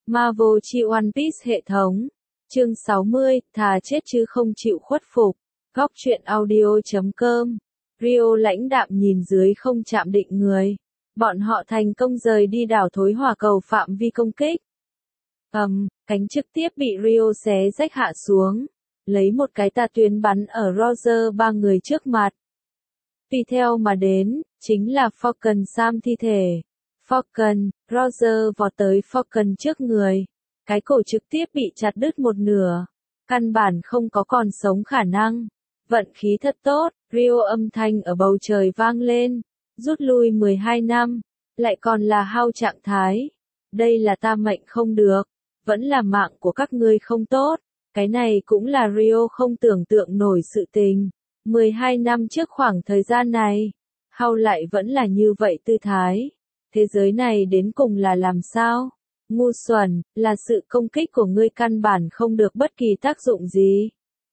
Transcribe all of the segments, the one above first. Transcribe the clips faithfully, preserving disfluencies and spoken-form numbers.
Marvel chi One Piece hệ thống. Chương sáu mươi, thà chết chứ không chịu khuất phục. Góc truyện audio chấm com. Rio lãnh đạm nhìn dưới không chạm định người. Bọn họ thành công rời đi đảo thối hỏa cầu phạm vi công kích. ầm, um, cánh trực tiếp bị Rio xé rách hạ xuống. Lấy một cái tà tuyến bắn ở Roger ba người trước mặt. Tùy theo mà đến, chính là Falcon Sam thi thể. Falcon, Roger vọt tới Falcon trước người. Cái cổ trực tiếp bị chặt đứt một nửa. Căn bản không có còn sống khả năng. Vận khí thật tốt, Rio âm thanh ở bầu trời vang lên. Rút lui mười hai năm, lại còn là hao trạng thái. Đây là ta mệnh không được, vẫn là mạng của các ngươi không tốt. Cái này cũng là Rio không tưởng tượng nổi sự tình. mười hai năm trước khoảng thời gian này, Hao lại vẫn là như vậy tư thái. Thế giới này đến cùng là làm sao? Ngu xuẩn, là sự công kích của ngươi căn bản không được bất kỳ tác dụng gì.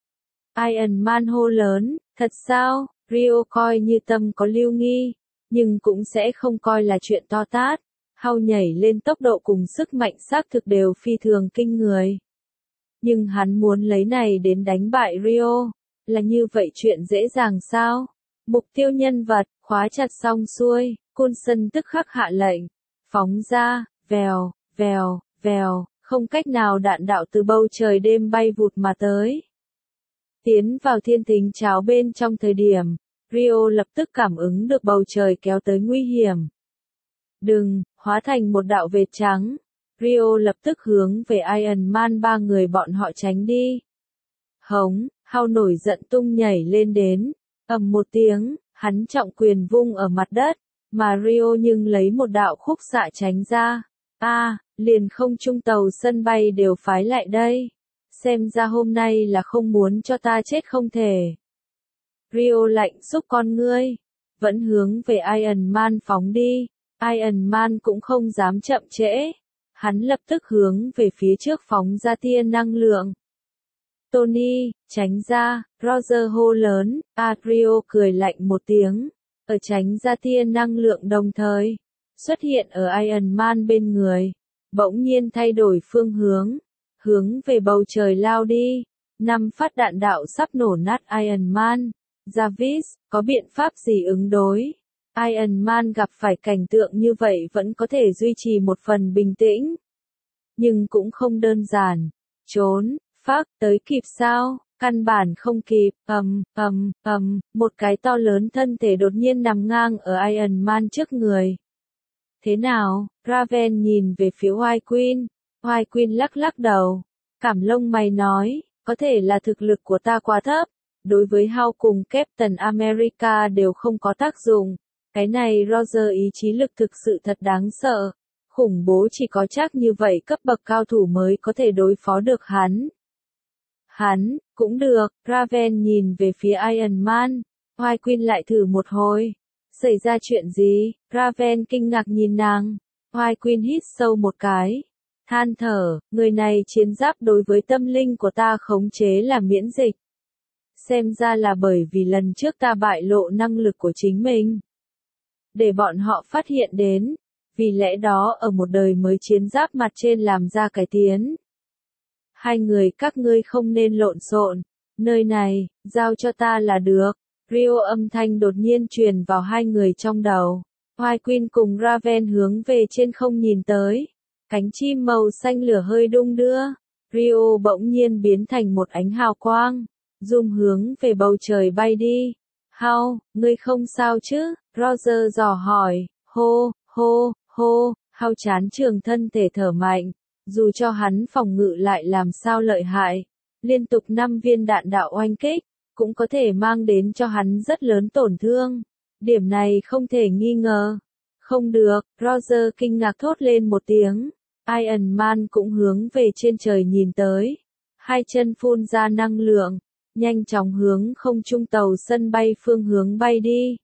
Iron Man hô lớn, thật sao? Rio coi như tâm có lưu nghi, nhưng cũng sẽ không coi là chuyện to tát. Hao nhảy lên tốc độ cùng sức mạnh xác thực đều phi thường kinh người. Nhưng hắn muốn lấy này đến đánh bại Rio, là như vậy chuyện dễ dàng sao? Mục tiêu nhân vật, khóa chặt xong xuôi, Coulson tức khắc hạ lệnh. Phóng ra, vèo, vèo, vèo, không cách nào đạn đạo từ bầu trời đêm bay vụt mà tới. Tiến vào thiên thính cháo bên trong thời điểm, Rio lập tức cảm ứng được bầu trời kéo tới nguy hiểm. Đừng, hóa thành một đạo vệt trắng. Rio lập tức hướng về Iron Man ba người bọn họ tránh đi. Hống, Hao nổi giận tung nhảy lên đến, ầm một tiếng, hắn trọng quyền vung ở mặt đất, mà Rio nhưng lấy một đạo khúc xạ tránh ra. A, à, liền không trung tàu sân bay đều phái lại đây. Xem ra hôm nay là không muốn cho ta chết không thể. Rio lạnh xúc con ngươi, vẫn hướng về Iron Man phóng đi. Iron Man cũng không dám chậm trễ. Hắn lập tức hướng về phía trước phóng ra tia năng lượng. Tony, tránh ra, Roger hô lớn, a Rio cười lạnh một tiếng, ở tránh ra tia năng lượng đồng thời, xuất hiện ở Iron Man bên người, bỗng nhiên thay đổi phương hướng, hướng về bầu trời lao đi, năm phát đạn đạo sắp nổ nát Iron Man. Jarvis, có biện pháp gì ứng đối? Iron Man gặp phải cảnh tượng như vậy vẫn có thể duy trì một phần bình tĩnh. Nhưng cũng không đơn giản. Trốn, phác, tới kịp sao? Căn bản không kịp, ầm, ầm, ầm, một cái to lớn thân thể đột nhiên nằm ngang ở Iron Man trước người. Thế nào? Raven nhìn về phía White Queen. White Queen lắc lắc đầu. Cảm lông mày nói, có thể là thực lực của ta quá thấp. Đối với Hao cùng Captain America đều không có tác dụng. Cái này Roger ý chí lực thực sự thật đáng sợ. Khủng bố chỉ có chắc như vậy cấp bậc cao thủ mới có thể đối phó được hắn. Hắn, cũng được, Raven nhìn về phía Iron Man. White Queen lại thử một hồi. Xảy ra chuyện gì? Raven kinh ngạc nhìn nàng. White Queen hít sâu một cái. Than thở, người này chiến giáp đối với tâm linh của ta khống chế là miễn dịch. Xem ra là bởi vì lần trước ta bại lộ năng lực của chính mình. Để bọn họ phát hiện đến. Vì lẽ đó ở một đời mới chiến giáp mặt trên làm ra cải tiến. Hai người các ngươi không nên lộn xộn. Nơi này, giao cho ta là được. Rio âm thanh đột nhiên truyền vào hai người trong đầu. White Queen cùng Raven hướng về trên không nhìn tới. Cánh chim màu xanh lửa hơi đung đưa. Rio bỗng nhiên biến thành một ánh hào quang. Zoom hướng về bầu trời bay đi. Hao, ngươi không sao chứ? Roger dò hỏi. Hô, hô, hô, Hao chán trường thân thể thở mạnh. Dù cho hắn phòng ngự lại làm sao lợi hại. Liên tục năm viên đạn đạo oanh kích, cũng có thể mang đến cho hắn rất lớn tổn thương. Điểm này không thể nghi ngờ. Không được, Roger kinh ngạc thốt lên một tiếng. Iron Man cũng hướng về trên trời nhìn tới. Hai chân phun ra năng lượng, nhanh chóng hướng không trung tàu sân bay phương hướng bay đi.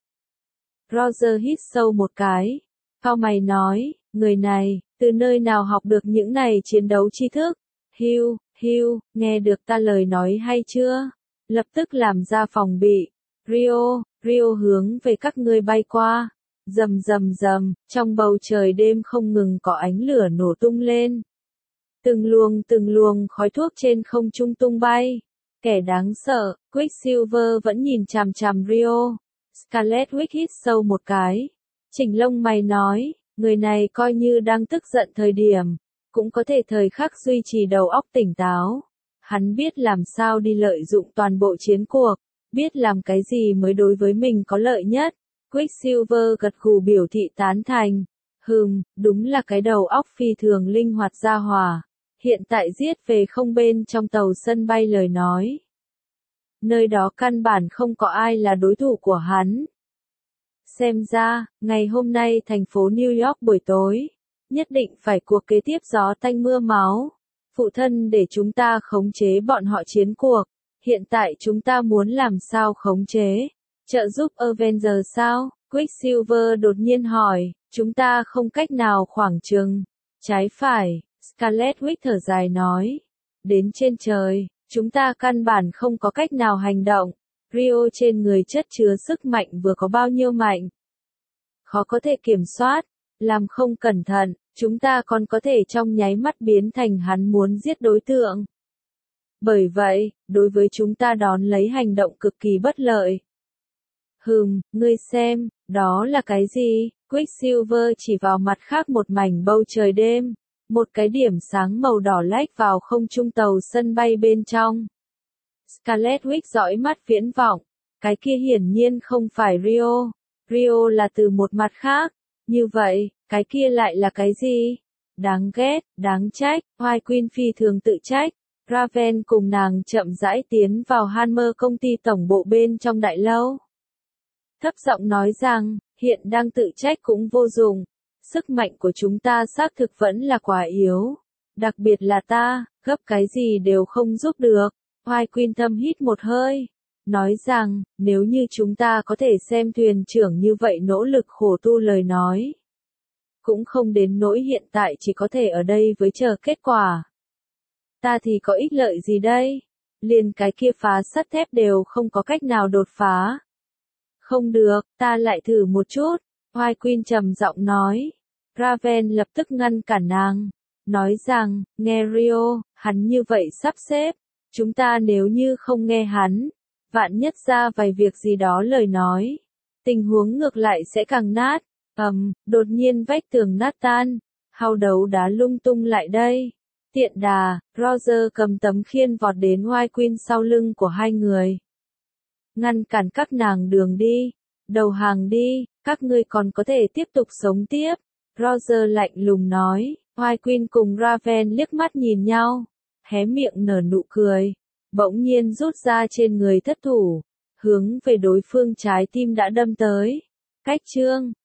Roger hít sâu một cái. Cao mày nói, người này, từ nơi nào học được những này chiến đấu tri thức? Hugh, Hugh, nghe được ta lời nói hay chưa? Lập tức làm ra phòng bị. Rio, Rio hướng về các ngươi bay qua. Rầm rầm rầm, trong bầu trời đêm không ngừng có ánh lửa nổ tung lên. Từng luồng từng luồng khói thuốc trên không trung tung bay. Kẻ đáng sợ, Quicksilver vẫn nhìn chằm chằm Rio. Scarlet Witch hít sâu một cái. Chỉnh lông mày nói, người này coi như đang tức giận thời điểm, cũng có thể thời khắc duy trì đầu óc tỉnh táo. Hắn biết làm sao đi lợi dụng toàn bộ chiến cuộc, biết làm cái gì mới đối với mình có lợi nhất. Quicksilver gật gù biểu thị tán thành. Hừm, đúng là cái đầu óc phi thường linh hoạt ra hòa. Hiện tại giết về không bên trong tàu sân bay lời nói. Nơi đó căn bản không có ai là đối thủ của hắn. Xem ra, ngày hôm nay thành phố New York buổi tối, nhất định phải cuộc kế tiếp gió tanh mưa máu. Phụ thân để chúng ta khống chế bọn họ chiến cuộc. Hiện tại chúng ta muốn làm sao khống chế? Trợ giúp Avengers sao? Quicksilver đột nhiên hỏi, chúng ta không cách nào khoảng chừng. Trái phải, Scarlet Witch thở dài nói. Đến trên trời, chúng ta căn bản không có cách nào hành động. Rio trên người chất chứa sức mạnh vừa có bao nhiêu mạnh. Khó có thể kiểm soát, làm không cẩn thận, chúng ta còn có thể trong nháy mắt biến thành hắn muốn giết đối tượng. Bởi vậy, đối với chúng ta đón lấy hành động cực kỳ bất lợi. Hừm, ngươi xem, đó là cái gì? Quicksilver chỉ vào mặt khác một mảnh bầu trời đêm. Một cái điểm sáng màu đỏ lách vào không trung tàu sân bay bên trong. Scarlet Witch dõi mắt viễn vọng. Cái kia hiển nhiên không phải Rio. Rio là từ một mặt khác. Như vậy, cái kia lại là cái gì? Đáng ghét, đáng trách, White Queen phi thường tự trách. Raven cùng nàng chậm rãi tiến vào Hammer công ty tổng bộ bên trong đại lâu. Thấp giọng nói rằng, hiện đang tự trách cũng vô dụng. Sức mạnh của chúng ta xác thực vẫn là quá yếu. Đặc biệt là ta, gấp cái gì đều không giúp được. White Queen thâm hít một hơi. Nói rằng, nếu như chúng ta có thể xem thuyền trưởng như vậy nỗ lực khổ tu lời nói. Cũng không đến nỗi hiện tại chỉ có thể ở đây với chờ kết quả. Ta thì có ích lợi gì đây? Liền cái kia phá sắt thép đều không có cách nào đột phá. Không được, ta lại thử một chút. White Queen trầm giọng nói. Raven lập tức ngăn cản nàng. Nói rằng, nghe Rio, hắn như vậy sắp xếp. Chúng ta nếu như không nghe hắn, vạn nhất ra vài việc gì đó lời nói. Tình huống ngược lại sẽ càng nát. Ầm, um, đột nhiên vách tường nát tan. Hao đấu đá lung tung lại đây. Tiện đà, Roger cầm tấm khiên vọt đến White Queen sau lưng của hai người. Ngăn cản các nàng đường đi. Đầu hàng đi, các ngươi còn có thể tiếp tục sống tiếp. Roger lạnh lùng nói. White Queen cùng Raven liếc mắt nhìn nhau. Hé miệng nở nụ cười. Bỗng nhiên rút ra trên người thất thủ. Hướng về đối phương trái tim đã đâm tới. Cách chương.